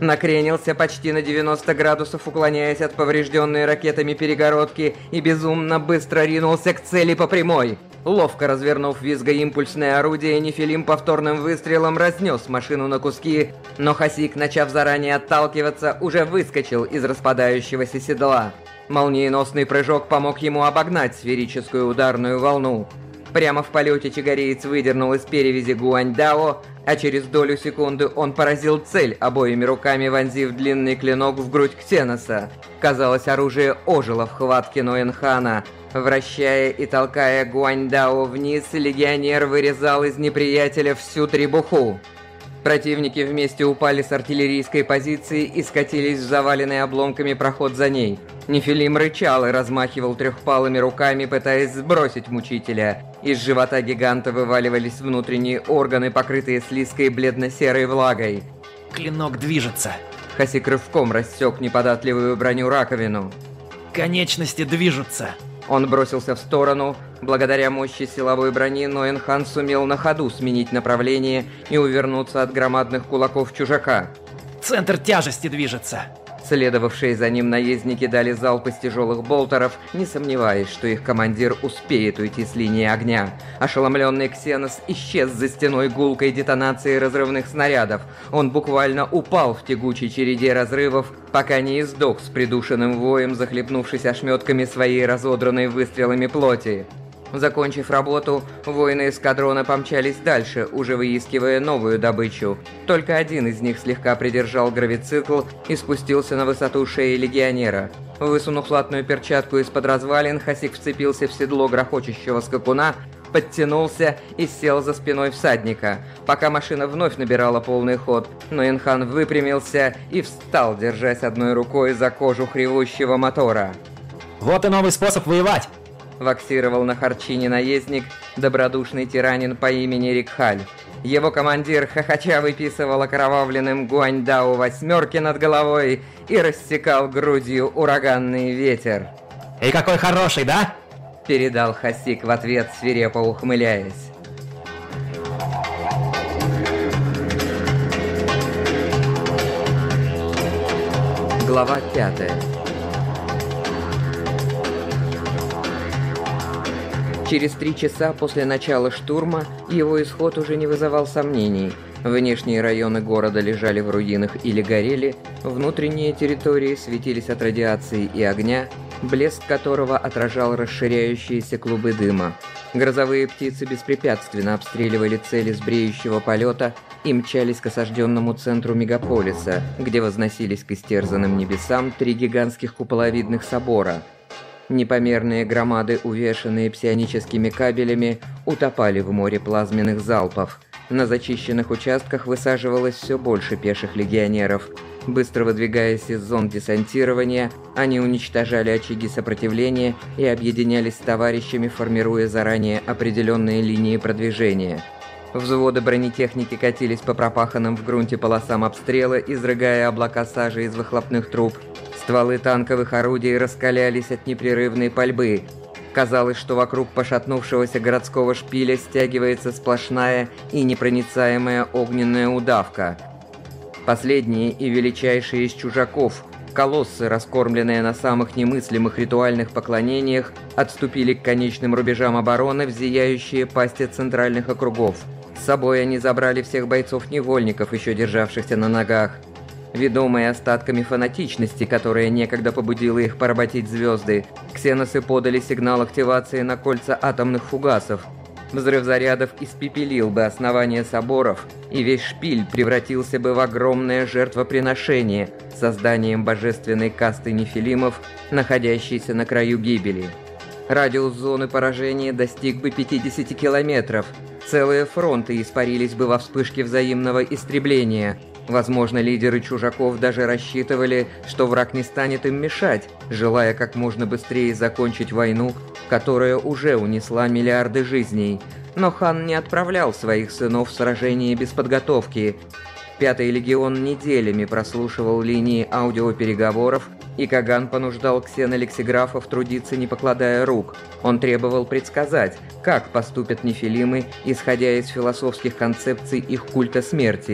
накренился почти на девяносто градусов, уклоняясь от поврежденной ракетами перегородки, и безумно быстро ринулся к цели по прямой. Ловко развернув визгоимпульсное орудие, Нефилим повторным выстрелом разнес машину на куски, но Хасик, начав заранее отталкиваться, уже выскочил из распадающегося седла. Молниеносный прыжок помог ему обогнать сферическую ударную волну. Прямо в полете чигореец выдернул из перевязи Гуаньдао, а через долю секунды он поразил цель, обоими руками вонзив длинный клинок в грудь Ксеноса. Казалось, оружие ожило в хватке Ноэнхана. Вращая и толкая Гуаньдао вниз, легионер вырезал из неприятеля всю требуху. Противники вместе упали с артиллерийской позиции и скатились в заваленный обломками проход за ней. Нефилим рычал и размахивал трехпалыми руками, пытаясь сбросить мучителя. Из живота гиганта вываливались внутренние органы, покрытые слизкой бледно-серой влагой. Клинок движется. Хасик рывком рассек неподатливую броню раковину. Конечности движутся. Он бросился в сторону. Благодаря мощи силовой брони Ноэнхан сумел на ходу сменить направление и увернуться от громадных кулаков чужака. Центр тяжести движется. Следовавшие за ним наездники дали залп из тяжелых болтеров, не сомневаясь, что их командир успеет уйти с линии огня. Ошеломленный Ксенос исчез за стеной гулкой детонации разрывных снарядов. Он буквально упал в тягучей череде разрывов, пока не издох с придушенным воем, захлебнувшись ошметками своей разодранной выстрелами плоти. Закончив работу, воины эскадрона помчались дальше, уже выискивая новую добычу. Только один из них слегка придержал гравицикл и спустился на высоту шеи легионера. Высунув латную перчатку из-под развалин, Хасик вцепился в седло грохочущего скакуна, подтянулся и сел за спиной всадника. Пока машина вновь набирала полный ход, Ноэнхан выпрямился и встал, держась одной рукой за кожу хревущего мотора. «Вот и новый способ воевать!» Ваксировал на харчине наездник, добродушный тиранин по имени Рикхаль. Его командир хохоча выписывал окровавленным Гуаньдао восьмерки над головой и рассекал грудью ураганный ветер. «И какой хороший, да?» Передал Хасик в ответ, свирепо ухмыляясь. Глава пятая. Через три часа после начала штурма его исход уже не вызывал сомнений. Внешние районы города лежали в руинах или горели, внутренние территории светились от радиации и огня, блеск которого отражал расширяющиеся клубы дыма. Грозовые птицы беспрепятственно обстреливали цели с бреющего полета и мчались к осажденному центру мегаполиса, где возносились к истерзанным небесам три гигантских куполовидных собора. Непомерные громады, увешанные псионическими кабелями, утопали в море плазменных залпов. На зачищенных участках высаживалось все больше пеших легионеров. Быстро выдвигаясь из зон десантирования, они уничтожали очаги сопротивления и объединялись с товарищами, формируя заранее определенные линии продвижения. Взводы бронетехники катились по пропаханным в грунте полосам обстрела, изрыгая облака сажи из выхлопных труб. Стволы танковых орудий раскалялись от непрерывной пальбы. Казалось, что вокруг пошатнувшегося городского шпиля стягивается сплошная и непроницаемая огненная удавка. Последние и величайшие из чужаков, колоссы, раскормленные на самых немыслимых ритуальных поклонениях, отступили к конечным рубежам обороны в зияющие пасти центральных округов. С собой они забрали всех бойцов-невольников, еще державшихся на ногах. Ведомые остатками фанатичности, которая некогда побудила их поработить звезды, ксеносы подали сигнал активации на кольца атомных фугасов. Взрыв зарядов испепелил бы основание соборов, и весь шпиль превратился бы в огромное жертвоприношение созданием божественной касты нефилимов, находящейся на краю гибели. Радиус зоны поражения достиг бы пятидесяти километров. Целые фронты испарились бы во вспышке взаимного истребления. Возможно, лидеры чужаков даже рассчитывали, что враг не станет им мешать, желая как можно быстрее закончить войну, которая уже унесла миллиарды жизней. Но хан не отправлял своих сынов в сражение без подготовки. Пятый легион неделями прослушивал линии аудиопереговоров, и Каган понуждал ксенолексиграфов трудиться, не покладая рук. Он требовал предсказать, как поступят нефилимы, исходя из философских концепций их культа смерти.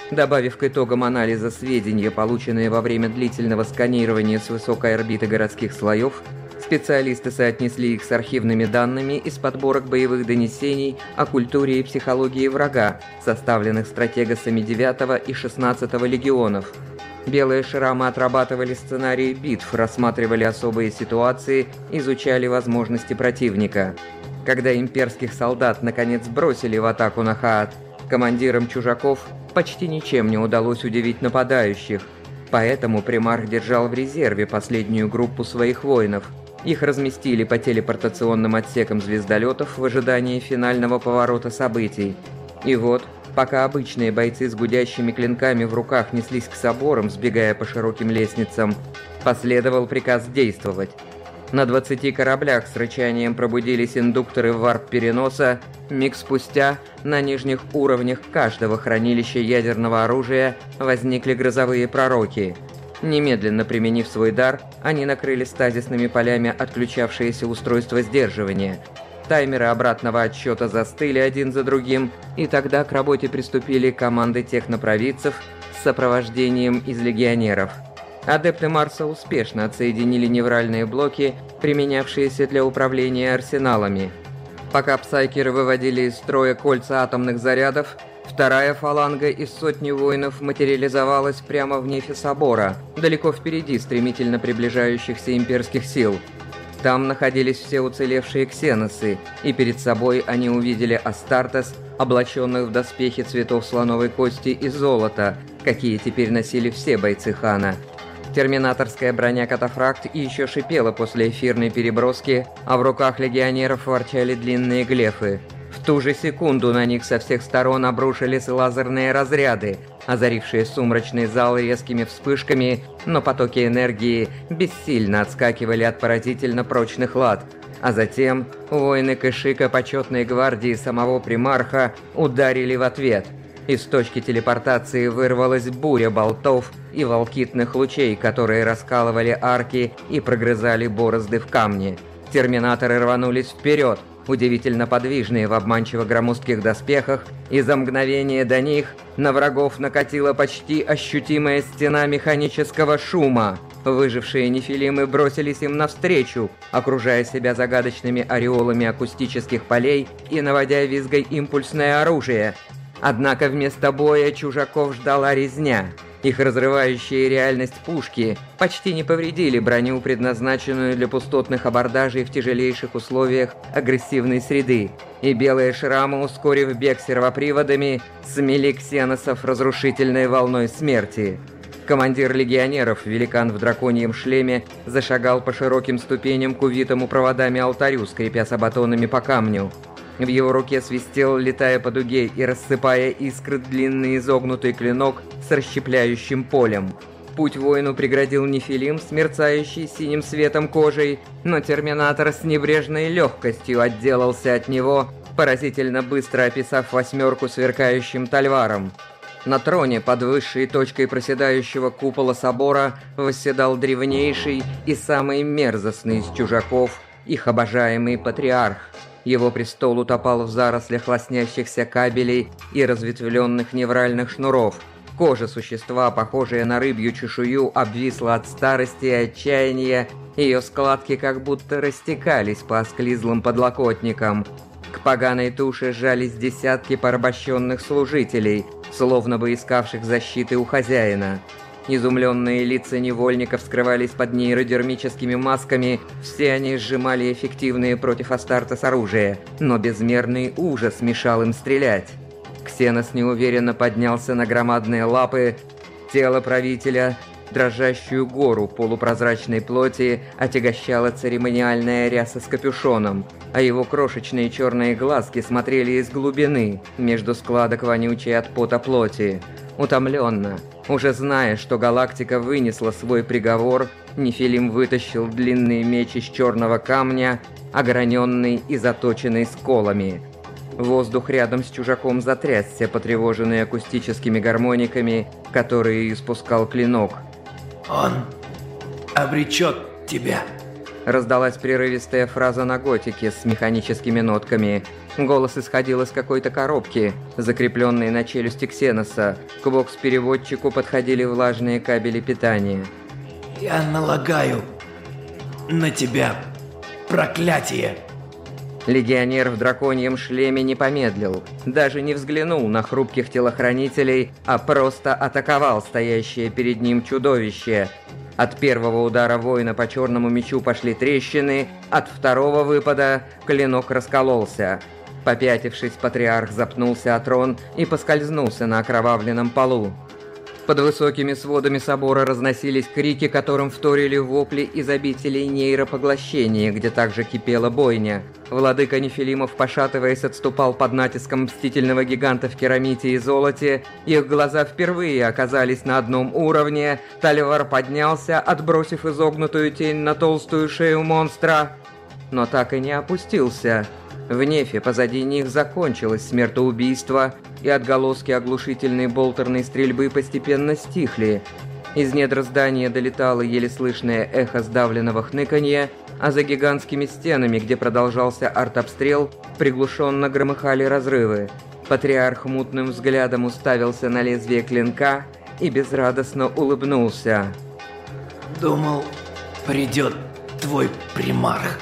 Добавив к итогам анализа сведения, полученные во время длительного сканирования с высокой орбиты городских слоев, специалисты соотнесли их с архивными данными из подборок боевых донесений о культуре и психологии врага, составленных стратегосами девятого и шестнадцатого легионов. Белые шрамы отрабатывали сценарии битв, рассматривали особые ситуации, изучали возможности противника. Когда имперских солдат наконец бросили в атаку на Хаат, командирам чужаков почти ничем не удалось удивить нападающих, поэтому примарх держал в резерве последнюю группу своих воинов. Их разместили по телепортационным отсекам звездолетов в ожидании финального поворота событий. И вот, пока обычные бойцы с гудящими клинками в руках неслись к соборам, сбегая по широким лестницам, последовал приказ действовать. На двадцати кораблях с рычанием пробудились индукторы варп-переноса. Миг спустя на нижних уровнях каждого хранилища ядерного оружия возникли грозовые пророки. Немедленно применив свой дар, они накрыли стазисными полями отключавшиеся устройства сдерживания. Таймеры обратного отсчета застыли один за другим, и тогда к работе приступили команды технопровидцев с сопровождением из легионеров. Адепты Марса успешно отсоединили невральные блоки, применявшиеся для управления арсеналами. Пока псайкеры выводили из строя кольца атомных зарядов, вторая фаланга из сотни воинов материализовалась прямо в нефе собора, далеко впереди стремительно приближающихся имперских сил. Там находились все уцелевшие ксеносы, и перед собой они увидели Астартес, облаченных в доспехи цветов слоновой кости и золота, какие теперь носили все бойцы Хана. Терминаторская броня катафракт еще шипела после эфирной переброски, а в руках легионеров ворчали длинные глефы. В ту же секунду на них со всех сторон обрушились лазерные разряды, озарившие сумрачный зал резкими вспышками, но потоки энергии бессильно отскакивали от поразительно прочных лад. А затем воины Кэшика почетной гвардии самого примарха ударили в ответ. Из точки телепортации вырвалась буря болтов и волкитных лучей, которые раскалывали арки и прогрызали борозды в камне. Терминаторы рванулись вперед, удивительно подвижные в обманчиво громоздких доспехах, и за мгновение до них на врагов накатила почти ощутимая стена механического шума. Выжившие нефилимы бросились им навстречу, окружая себя загадочными ореолами акустических полей и наводя визгой импульсное оружие. Однако вместо боя чужаков ждала резня. Их разрывающие реальность пушки почти не повредили броню, предназначенную для пустотных абордажей в тяжелейших условиях агрессивной среды, и белые шрамы, ускорив бег сервоприводами, смели ксеносов разрушительной волной смерти. Командир легионеров, великан в драконьем шлеме, зашагал по широким ступеням к увитому проводами алтарю, скрипя сабатонами по камню. В его руке свистел, летая по дуге и рассыпая искры, длинный изогнутый клинок с расщепляющим полем. Путь воину преградил нефилим с мерцающей синим светом кожей, но терминатор с небрежной легкостью отделался от него, поразительно быстро описав восьмерку сверкающим тальваром. На троне под высшей точкой проседающего купола собора восседал древнейший и самый мерзостный из чужаков, их обожаемый патриарх. Его престол утопал в зарослях лоснящихся кабелей и разветвленных невральных шнуров. Кожа существа, похожая на рыбью чешую, обвисла от старости и отчаяния, ее складки как будто растекались по осклизлым подлокотникам. К поганой туше сжались десятки порабощенных служителей, словно бы искавших защиты у хозяина. Изумленные лица невольников скрывались под нейродермическими масками, все они сжимали эффективные против Астартес оружие, но безмерный ужас мешал им стрелять. Ксенос неуверенно поднялся на громадные лапы. Тело правителя, дрожащую гору полупрозрачной плоти, отягощала церемониальная ряса с капюшоном, а его крошечные черные глазки смотрели из глубины, между складок вонючей от пота плоти. Утомленно, уже зная, что галактика вынесла свой приговор, Нефилим вытащил длинный меч из черного камня, ограненный и заточенный сколами. Воздух рядом с чужаком затрясся, потревоженный акустическими гармониками, которые испускал клинок. «Он обречет тебя», Раздалась прерывистая фраза на готике с механическими нотками. Голос исходил из какой-то коробки, закрепленной на челюсти Ксеноса. К бокс-переводчику подходили влажные кабели питания. «Я налагаю на тебя проклятие!» Легионер в драконьем шлеме не помедлил, даже не взглянул на хрупких телохранителей, а просто атаковал стоящее перед ним чудовище. От первого удара воина по черному мечу пошли трещины, от второго выпада клинок раскололся. Попятившись, патриарх запнулся о трон и поскользнулся на окровавленном полу. Под высокими сводами собора разносились крики, которым вторили вопли из обителей нейропоглощения, где также кипела бойня. Владыка Нефилимов, пошатываясь, отступал под натиском мстительного гиганта в керамите и золоте. Их глаза впервые оказались на одном уровне. Таливар поднялся, отбросив изогнутую тень на толстую шею монстра, но так и не опустился. В нефе позади них закончилось смертоубийство, и отголоски оглушительной болтерной стрельбы постепенно стихли. Из недр здания долетало еле слышное эхо сдавленного хныканья, а за гигантскими стенами, где продолжался артобстрел, приглушенно громыхали разрывы. Патриарх мутным взглядом уставился на лезвие клинка и безрадостно улыбнулся. «Думал, придет твой примарх.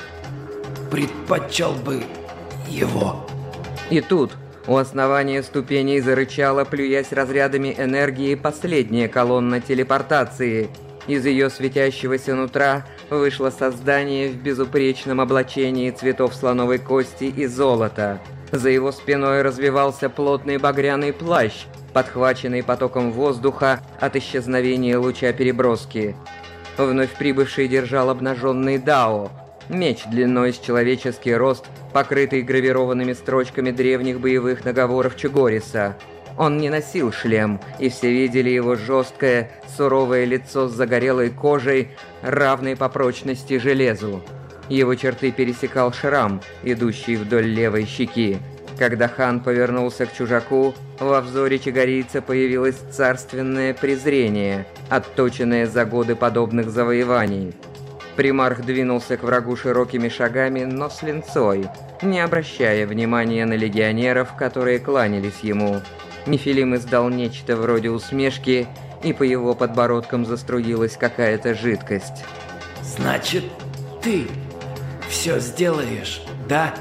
Предпочел бы его». И тут у основания ступеней зарычала, плюясь разрядами энергии, последняя колонна телепортации. Из ее светящегося нутра вышло создание в безупречном облачении цветов слоновой кости и золота. За его спиной развивался плотный багряный плащ, подхваченный потоком воздуха от исчезновения луча переброски. Вновь прибывший держал обнаженный Дао, меч длиной с человеческий рост, покрытый гравированными строчками древних боевых наговоров Чугориса. Он не носил шлем, и все видели его жесткое, суровое лицо с загорелой кожей, равной по прочности железу. Его черты пересекал шрам, идущий вдоль левой щеки. Когда хан повернулся к чужаку, во взоре чигорийца появилось царственное презрение, отточенное за годы подобных завоеваний. Примарх двинулся к врагу широкими шагами, но с линцой, не обращая внимания на легионеров, которые кланялись ему. Нефилим издал нечто вроде усмешки, и по его подбородкам заструилась какая-то жидкость. «Значит, ты все сделаешь, да?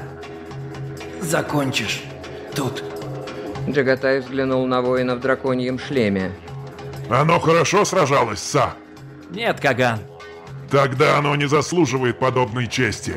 Закончишь тут?» Джагатай взглянул на воина в драконьем шлеме. Оно хорошо сражалось, Са? Нет, Каган. Тогда оно не заслуживает подобной чести.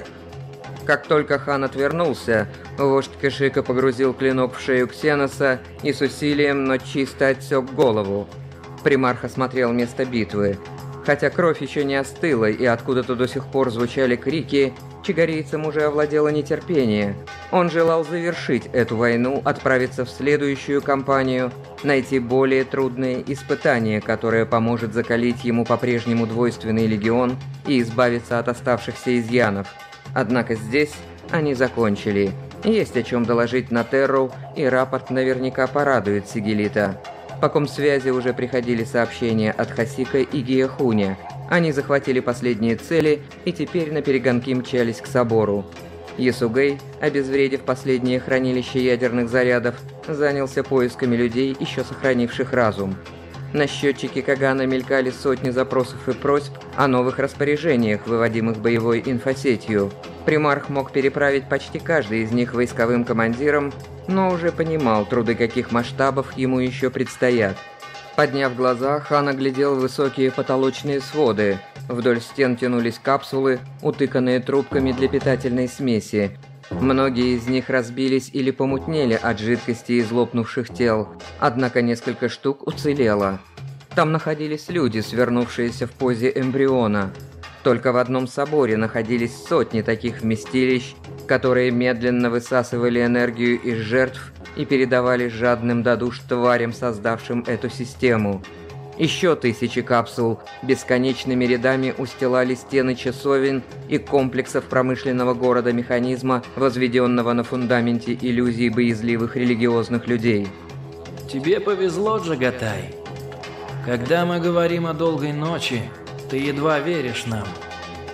Как только хан отвернулся, вождь Кашика погрузил клинок в шею Ксеноса и с усилием, но чисто отсек голову. Примарх осмотрел место битвы. Хотя кровь еще не остыла и откуда-то до сих пор звучали крики, чигорийцам уже овладело нетерпение. Он желал завершить эту войну, отправиться в следующую кампанию, найти более трудные испытания, которое поможет закалить ему по-прежнему двойственный легион и избавиться от оставшихся изъянов. Однако здесь они закончили. Есть о чем доложить на Терру, и рапорт наверняка порадует Сигелита. По комсвязи уже приходили сообщения от Хасика и Гиехуня. Они захватили последние цели и теперь на перегонки мчались к собору. Ясугей, обезвредив последнее хранилище ядерных зарядов, занялся поисками людей, еще сохранивших разум. На счетчике Кагана мелькали сотни запросов и просьб о новых распоряжениях, выводимых боевой инфосетью. Примарх мог переправить почти каждый из них войсковым командирам, но уже понимал, труды каких масштабов ему еще предстоят. Подняв глаза, хан оглядел высокие потолочные своды. Вдоль стен тянулись капсулы, утыканные трубками для питательной смеси. Многие из них разбились или помутнели от жидкости из лопнувших тел, однако несколько штук уцелело. Там находились люди, свернувшиеся в позе эмбриона. Только в одном соборе находились сотни таких вместилищ, которые медленно высасывали энергию из жертв и передавали жадным до душ тварям, создавшим эту систему. Еще тысячи капсул бесконечными рядами устилали стены часовен и комплексов промышленного города-механизма, возведенного на фундаменте иллюзий боязливых религиозных людей. Тебе повезло, Джагатай. Когда мы говорим о долгой ночи, ты едва веришь нам.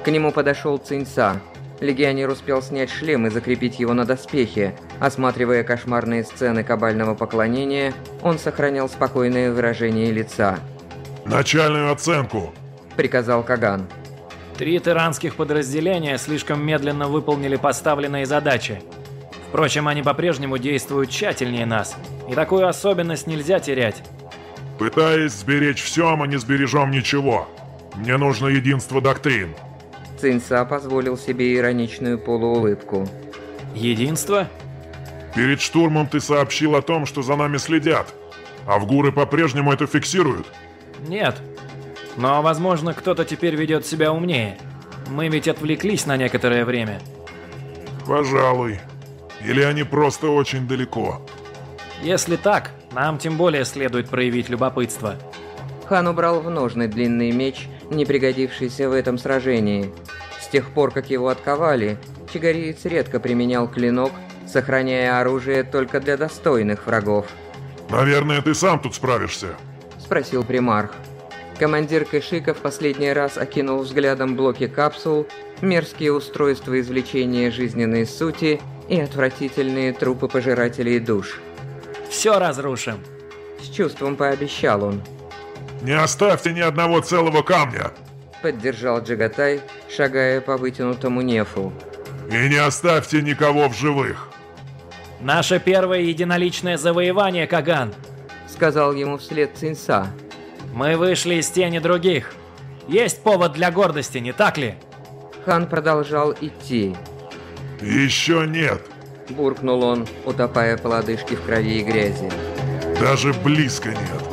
К нему подошел Циньса. Легионер успел снять шлем и закрепить его на доспехе. Осматривая кошмарные сцены кабального поклонения, он сохранял спокойное выражение лица. «Начальную оценку!» – приказал Каган. Три тиранских подразделения слишком медленно выполнили поставленные задачи. Впрочем, они по-прежнему действуют тщательнее нас, и такую особенность нельзя терять. «Пытаясь сберечь все, мы не сбережем ничего. Мне нужно единство доктрин». Циньса позволил себе ироничную полуулыбку. Единство? «Перед штурмом ты сообщил о том, что за нами следят. Авгуры по-прежнему это фиксируют?» Нет. Но, возможно, кто-то теперь ведет себя умнее. Мы ведь отвлеклись на некоторое время. «Пожалуй. Или они просто очень далеко?» Если так, нам тем более следует проявить любопытство. Хан убрал в ножны длинный меч, не пригодившийся в этом сражении. С тех пор, как его отковали, чигариец редко применял клинок, сохраняя оружие только для достойных врагов. «Наверное, ты сам тут справишься?» – спросил примарх. Командир Кэшика в последний раз окинул взглядом блоки капсул, мерзкие устройства извлечения жизненной сути и отвратительные трупы пожирателей душ. «Все разрушим!» С чувством пообещал он. «Не оставьте ни одного целого камня!» Поддержал Джагатай, шагая по вытянутому нефу. «И не оставьте никого в живых!» «Наше первое единоличное завоевание, Каган!» Сказал ему вслед Циньса. «Мы вышли из тени других. Есть повод для гордости, не так ли?» Хан продолжал идти. «Еще нет!» Буркнул он, утопая по лодыжке в крови и грязи. «Даже близко нет!»